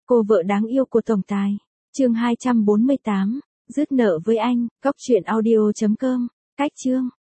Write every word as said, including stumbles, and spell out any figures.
Cô vợ đáng yêu của tổng tài. Chương hai trăm bốn mươi tám. Dứt nợ với anh. Cóc truyện audio chấm com. Cách chương.